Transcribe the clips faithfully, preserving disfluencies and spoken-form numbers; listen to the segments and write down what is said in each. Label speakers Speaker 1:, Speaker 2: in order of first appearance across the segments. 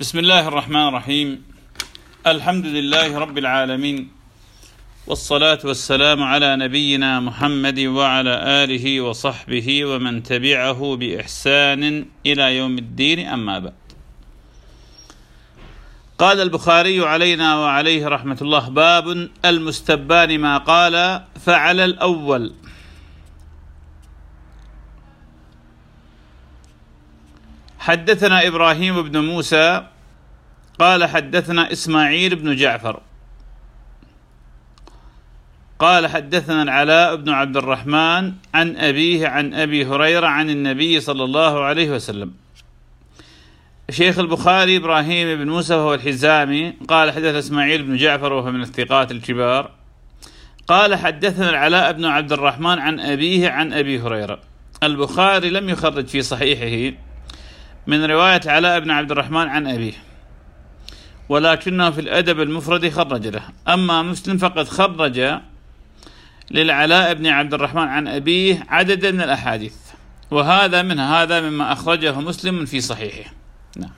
Speaker 1: بسم الله الرحمن الرحيم. الحمد لله رب العالمين، والصلاة والسلام على نبينا محمد وعلى آله وصحبه ومن تبعه بإحسان إلى يوم الدين، أما بعد. قال البخاري علينا وعليه رحمة الله: باب المستبان ما قال فعل الأول. حدثنا إبراهيم بن موسى قال حدثنا إسماعيل بن جعفر قال حدثنا العلاء بن عبد الرحمن عن أبيه عن أبي هريرة عن النبي صلى الله عليه وسلم. شيخ البخاري إبراهيم بن موسى وهو الحزامي قال حدثنا إسماعيل بن جعفر وهو من الثقات الكبار قال حدثنا العلاء بن عبد الرحمن عن أبيه عن أبي هريرة. البخاري لم يخرج في صحيحه من رواية علاء بن عبد الرحمن عن أبيه، ولكنه في الأدب المفرد خرج له. أما مسلم فقد خرج للعلاء بن عبد الرحمن عن أبيه عددا من الأحاديث، وهذا من هذا مما أخرجه مسلم في صحيحه. نعم.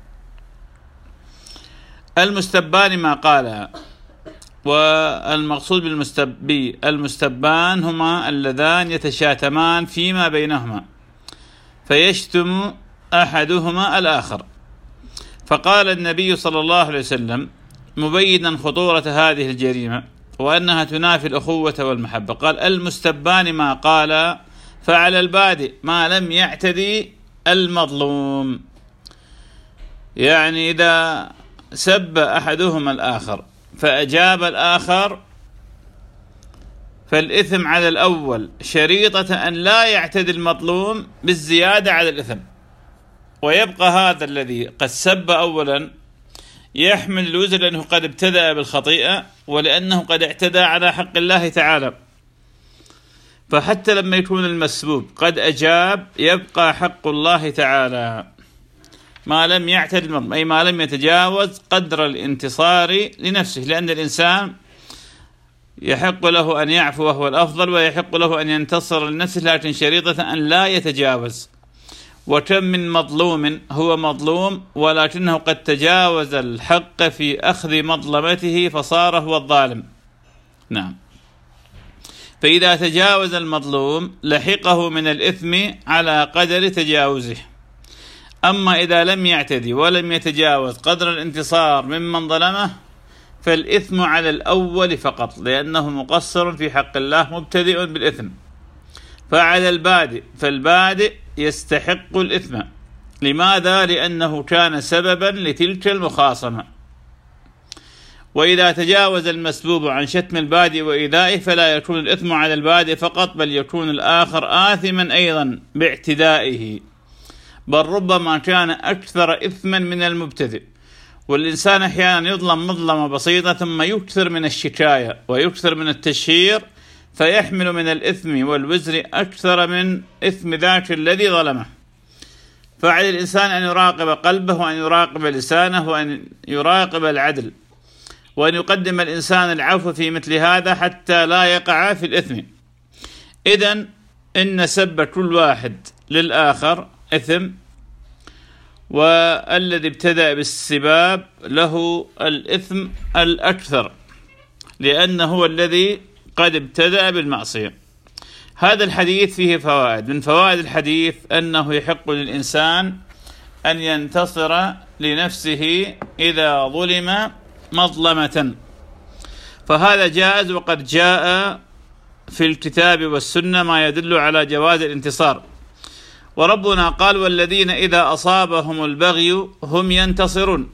Speaker 1: المستبان ما قال، والمقصود بالمستبي المستبان هما اللذان يتشاتمان فيما بينهما فيشتم أحدهما الآخر. فقال النبي صلى الله عليه وسلم مبينا خطورة هذه الجريمة وأنها تنافي الأخوة والمحبة، قال: المستبان ما قال فعل البادئ ما لم يعتدي المظلوم. يعني إذا سب أحدهما الآخر فأجاب الآخر فالإثم على الأول شريطة أن لا يعتدي المظلوم بالزيادة على الإثم، ويبقى هذا الذي قد سب أولا يحمل الوزر لأنه قد ابتدأ بالخطيئة ولأنه قد اعتدى على حق الله تعالى. فحتى لما يكون المسبوب قد أجاب يبقى حق الله تعالى ما لم يعتد المظلوم، أي ما لم يتجاوز قدر الانتصار لنفسه، لأن الإنسان يحق له أن يعفو وهو الأفضل، ويحق له أن ينتصر لنفسه، لكن شريطة أن لا يتجاوز. وكم من مظلوم هو مظلوم ولكنه قد تجاوز الحق في أخذ مظلمته فصار هو الظالم. نعم. فإذا تجاوز المظلوم لحقه من الإثم على قدر تجاوزه. أما إذا لم يعتدي ولم يتجاوز قدر الانتصار ممن ظلمه فالإثم على الأول فقط، لأنه مقصر في حق الله مبتدئ بالإثم. فعلى البادئ، فالبادئ يستحق الإثم. لماذا؟ لأنه كان سببا لتلك المخاصمة. وإذا تجاوز المسبوب عن شتم البادئ وإيذائه فلا يكون الإثم على البادئ فقط، بل يكون الآخر آثما أيضا باعتدائه، بل ربما كان أكثر إثما من المبتدئ. والإنسان أحيانا يظلم مظلمة بسيطة ثم يكثر من الشكاية ويكثر من التشهير فيحمل من الإثم والوزر أكثر من إثم ذاك الذي ظلمه. فعلى الإنسان أن يراقب قلبه وأن يراقب لسانه وأن يراقب العدل، وأن يقدم الإنسان العفو في مثل هذا حتى لا يقع في الإثم. إذن إن سب كل واحد للآخر إثم، والذي ابتدأ بالسباب له الإثم الأكثر لأنه هو الذي قد ابتدأ بالمعصية. هذا الحديث فيه فوائد. من فوائد الحديث أنه يحق للإنسان أن ينتصر لنفسه إذا ظلم مظلمة، فهذا جائز، وقد جاء في الكتاب والسنة ما يدل على جواز الانتصار. وربنا قال: والذين إذا أصابهم البغي هم ينتصرون.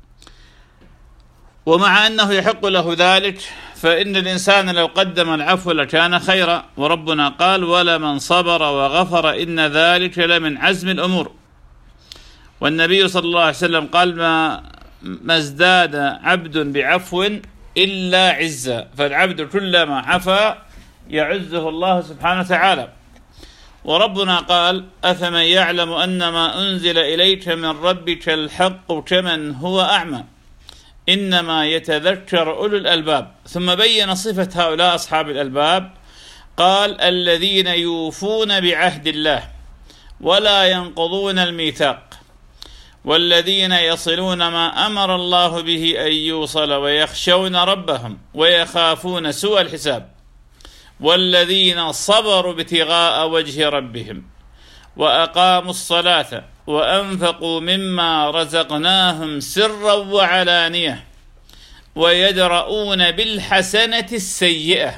Speaker 1: ومع أنه يحق له ذلك فإن الإنسان لو قدم العفو لكان خيرا، وربنا قال: ولمن صبر وغفر إن ذلك لمن عزم الأمور. والنبي صلى الله عليه وسلم قال: ما, ما ازداد عبد بعفو إلا عزا، فالعبد كلما عفا يعزه الله سبحانه وتعالى. وربنا قال: أفمن يعلم أن ما أنزل إليك من ربك الحق كمن هو أعمى إنما يتذكر أولو الألباب. ثم بين صفة هؤلاء أصحاب الألباب قال: الذين يوفون بعهد الله ولا ينقضون الميثاق والذين يصلون ما أمر الله به أن يوصل ويخشون ربهم ويخافون سوء الحساب، والذين صبروا ابتغاء وجه ربهم وأقاموا الصلاة وأنفقوا مما رزقناهم سرا وعلانية ويدرؤون بالحسنة السيئة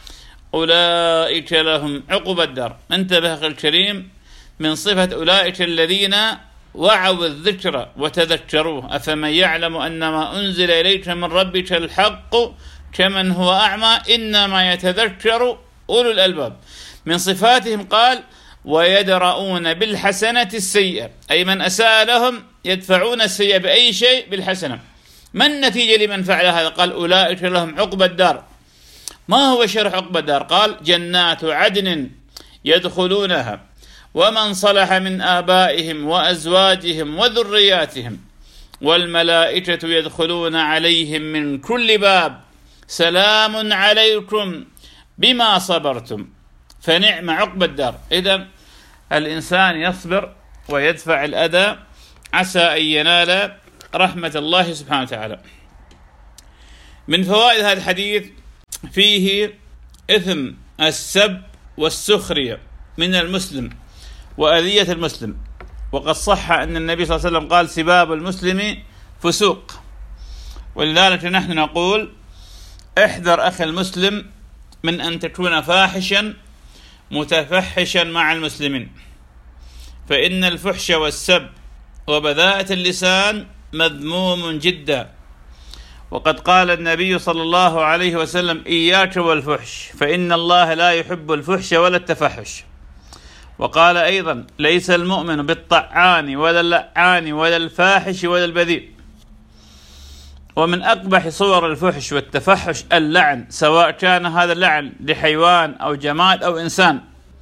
Speaker 1: أولئك لهم عقبى الدار. انتبه أخي الكريم، من صفة أولئك الذين وعوا الذكر وتذكروه، أفمن يعلم أن ما أنزل إليك من ربك الحق كمن هو أعمى إنما يتذكر أولو الألباب. من صفاتهم قال ويدرؤون بالحسنة السيئة، أي من أساء لهم يدفعون السيئة بأي شيء بالحسنة. ما النتيجة لمن فعل هذا؟ قال أولئك لهم عقبى الدار. ما هو شرح عقبى الدار؟ قال جنات عدن يدخلونها ومن صلح من آبائهم وأزواجهم وذرياتهم والملائكة يدخلون عليهم من كل باب سلام عليكم بما صبرتم فنعم عقبى الدار. إذن الإنسان يصبر ويدفع الأذى عسى أن ينال رحمة الله سبحانه وتعالى. من فوائد هذا الحديث فيه إثم السب والسخرية من المسلم وأذية المسلم، وقد صح أن النبي صلى الله عليه وسلم قال سباب المسلم فسوق، ولذلك نحن نقول احذر أخي المسلم من أن تكون فاحشا متفحشا مع المسلمين، فإن الفحش والسب وبذاءة اللسان مذموم جدا. وقد قال النبي صلى الله عليه وسلم إياك والفحش فإن الله لا يحب الفحش ولا التفحش. وقال أيضا ليس المؤمن بالطعان ولا اللعان ولا الفاحش ولا البذيء. ومن أقبح صور الفحش والتفحش اللعن، سواء كان هذا اللعن لحيوان أو جماد أو إنسان.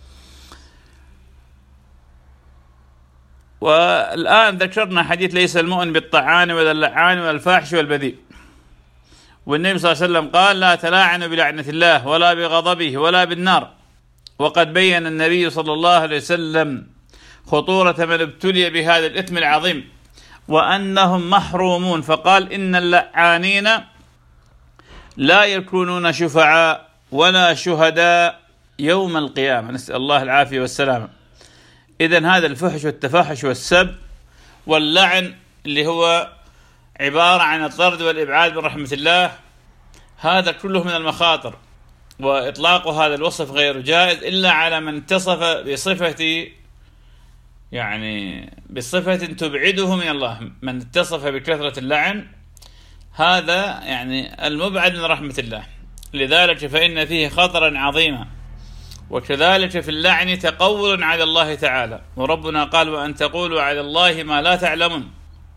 Speaker 1: والآن ذكرنا حديث ليس المؤمن بالطعان ولا اللعان ولا الفاحش ولا البذيء، والنبي صلى الله عليه وسلم قال لا تلاعنوا بلعنة الله ولا بغضبه ولا بالنار. وقد بين النبي صلى الله عليه وسلم خطورة من ابتلي بهذا الإثم العظيم وأنهم محرومون، فقال إن اللعانين لا يكونون شفعاء ولا شهداء يوم القيامة، نسأل الله العافية والسلامة. إذن هذا الفحش والتفاحش والسب واللعن اللي هو عبارة عن الطرد والإبعاد من رحمة الله، هذا كله من المخاطر، وإطلاق هذا الوصف غير جائز إلا على من اتصف بصفة يعني بصفة تبعده من الله. من اتصف بكثرة اللعن هذا يعني المبعد من رحمة الله، لذلك فإن فيه خطرا عظيما. وكذلك في اللعن تقول على الله تعالى، وربنا قال وأن تقولوا على الله ما لا تعلمون.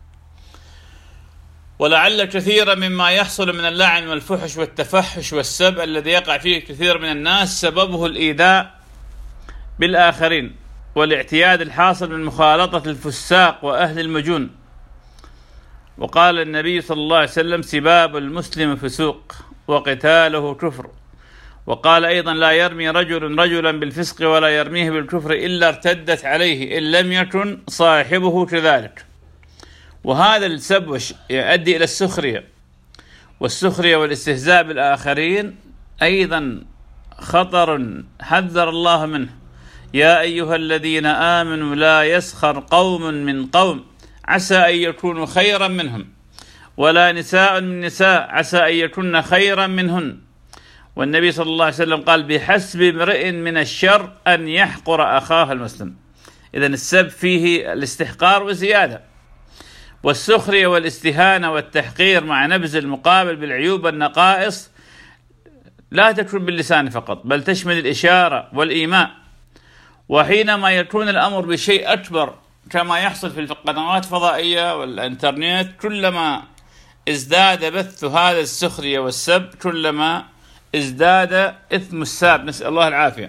Speaker 1: ولعل كثيرا مما يحصل من اللعن والفحش والتفحش والسب الذي يقع فيه كثير من الناس سببه الإيذاء بالآخرين والاعتياد الحاصل من مخالطة الفساق وأهل المجون. وقال النبي صلى الله عليه وسلم سباب المسلم فسوق وقتاله كفر. وقال أيضا لا يرمي رجل رجلا بالفسق ولا يرميه بالكفر إلا ارتدت عليه إن لم يكن صاحبه كذلك. وهذا السب يؤدي إلى السخرية، والسخرية والاستهزاء بالآخرين أيضا خطر حذر الله منه. يا أيها الذين آمنوا لا يسخر قوم من قوم عسى أن يكونوا خيرا منهم ولا نساء من نساء عسى أن يكون خيرا منهن. والنبي صلى الله عليه وسلم قال بحسب امرئ من الشر أن يحقر أخاه المسلم. إذن السب فيه الاستحقار وزيادة، والسخرية والاستهانة والتحقير مع نبذ المقابل بالعيوب والنقائص لا تكون باللسان فقط، بل تشمل الإشارة والإيماء. وحينما يكون الأمر بشيء أكبر كما يحصل في القنوات الفضائية والإنترنت، كلما ازداد بث هذا السخرية والسب كلما ازداد إثم الساب، نسأل الله العافية.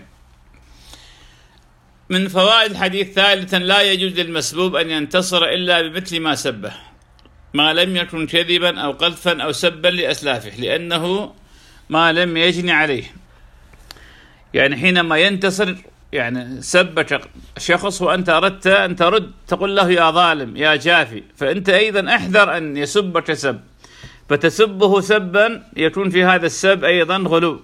Speaker 1: من فوائد الحديث ثالثا لا يجوز للمسبوب أن ينتصر إلا بمثل ما سبه، ما لم يكن كذبا أو قذفا أو سبا لأسلافه، لأنه ما لم يجني عليه. يعني حينما ينتصر يعني سب شخص وأنت أردت أن ترد تقول له يا ظالم يا جافي، فأنت أيضا احذر أن يسبك سب، فتسبه سبا يكون في هذا السب أيضا غلو.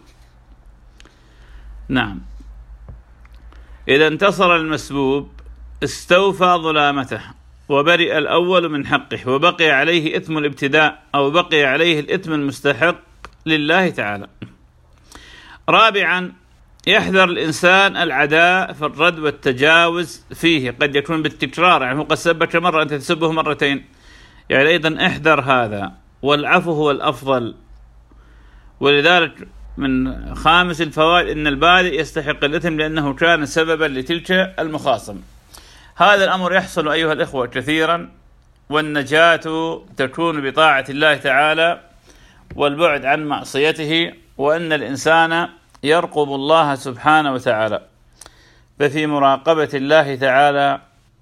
Speaker 1: نعم. إذا انتصر المسبوب استوفى ظلامته وبرئ الأول من حقه، وبقي عليه إثم الابتداء أو بقي عليه الإثم المستحق لله تعالى. رابعا، يحذر الإنسان العداء في الرد والتجاوز فيه، قد يكون بالتكرار، يعني هو قد سبك مرة أنت تسبه مرتين، يعني أيضا احذر هذا، والعفو هو الأفضل. ولذلك من خامس الفوائد أن البادئ يستحق الإثم لأنه كان سببا لتلك المخاصمة. هذا الأمر يحصل أيها الإخوة كثيرا، والنجاة تكون بطاعة الله تعالى والبعد عن معصيته، وأن الإنسان يرقب الله سبحانه وتعالى، ففي مراقبة الله تعالى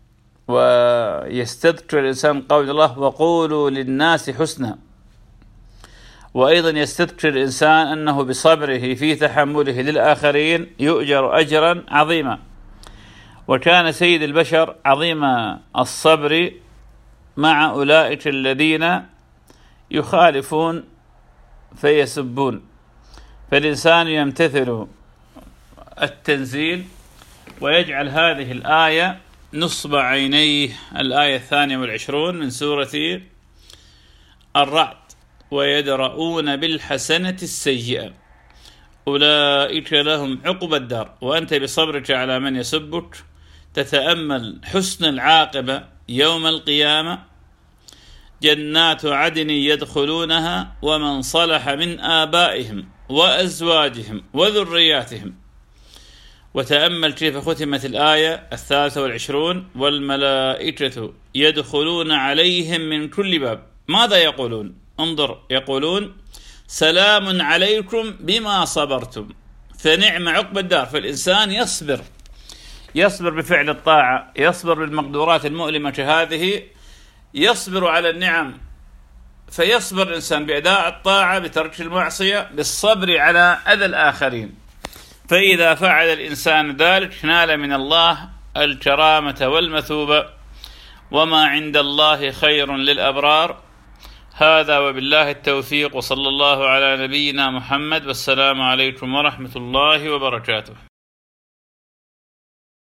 Speaker 1: ويستذكر الإنسان قول الله وقولوا للناس حسنا، وأيضا يستذكر الإنسان أنه بصبره في تحمله للآخرين يؤجر أجرا عظيما. وكان سيد البشر عظيم الصبر مع أولئك الذين يخالفون فيسبون، فالإنسان يمتثل التنزيل ويجعل هذه الآية نصب عينيه، الآية الثانية والعشرون من سورة الرعد، ويدرؤون بالحسنة السيئة أولئك لهم عقبى الدار. وأنت بصبرك على من يسبك تتأمل حسن العاقبة يوم القيامة، جنات عدن يدخلونها ومن صلح من آبائهم وأزواجهم وذرياتهم. وتأمل كيف ختمت الآية الثالثة والعشرون والملائكة يدخلون عليهم من كل باب. ماذا يقولون؟ انظر، يقولون سلام عليكم بما صبرتم فنعم عقبى الدار. فالإنسان يصبر يصبر بفعل الطاعة، يصبر بالمقدورات المؤلمة هذه، يصبر على النعم، فيصبر الإنسان بأداء الطاعة بترك المعصية بالصبر على أذى الآخرين. فإذا فعل الإنسان ذلك نال من الله الكرامة والمثوبة، وما عند الله خير للأبرار. هذا وبالله التوفيق، وصلى الله على نبينا محمد، والسلام عليكم ورحمة الله وبركاته.